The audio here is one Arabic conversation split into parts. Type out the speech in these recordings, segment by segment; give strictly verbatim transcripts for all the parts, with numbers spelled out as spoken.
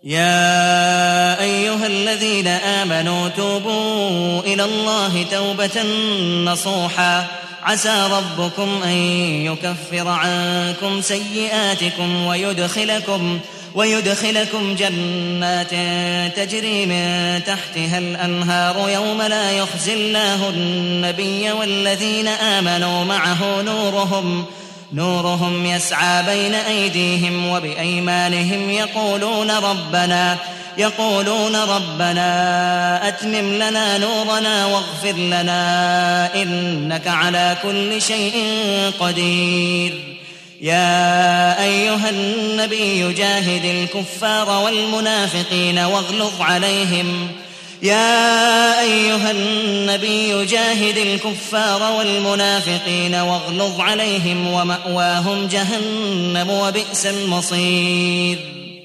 يا أيها الذين آمنوا توبوا إلى الله توبة نصوحا عسى ربكم أن يكفر عنكم سيئاتكم ويدخلكم ويدخلكم جنات تجري من تحتها الأنهار يوم لا يخزي الله النبي والذين آمنوا معه نورهم نورهم يسعى بين أيديهم وبأيمانهم يقولون ربنا يقولون ربنا أتمم لنا نورنا واغفر لنا إنك على كل شيء قدير. يا أيها النبي جاهد الكفار والمنافقين واغلظ عليهم يا أيها النبي جاهد الكفار والمنافقين واغلظ عليهم ومأواهم جهنم وبئس المصير.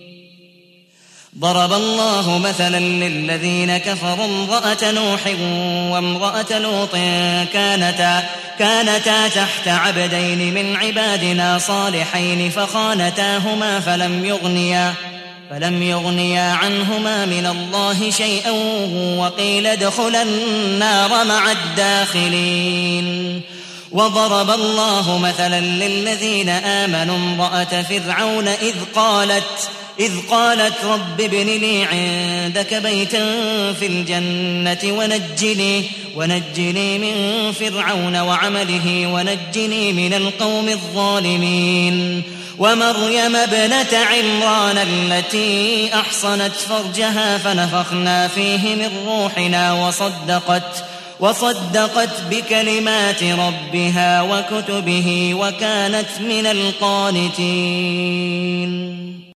ضرب الله مثلا للذين كفروا امرأة نوح وامرأة لوط كانتا, كانتا تحت عبدين من عبادنا صالحين فخانتاهما فلم يغنيا فلم يغنيا عنهما من الله شيئا وقيل ادخلا النار مع الداخلين. وضرب الله مثلا للذين آمنوا امرأة فرعون إذ قالت إذ قالت رب ابن لي عندك بيتا في الجنة ونجني, ونجني من فرعون وعمله ونجني من القوم الظالمين. ومريم ابنة عمران التي أحصنت فرجها فنفخنا فيه من روحنا وصدقت, وصدقت بكلمات ربها وكتبه وكانت من القانتين.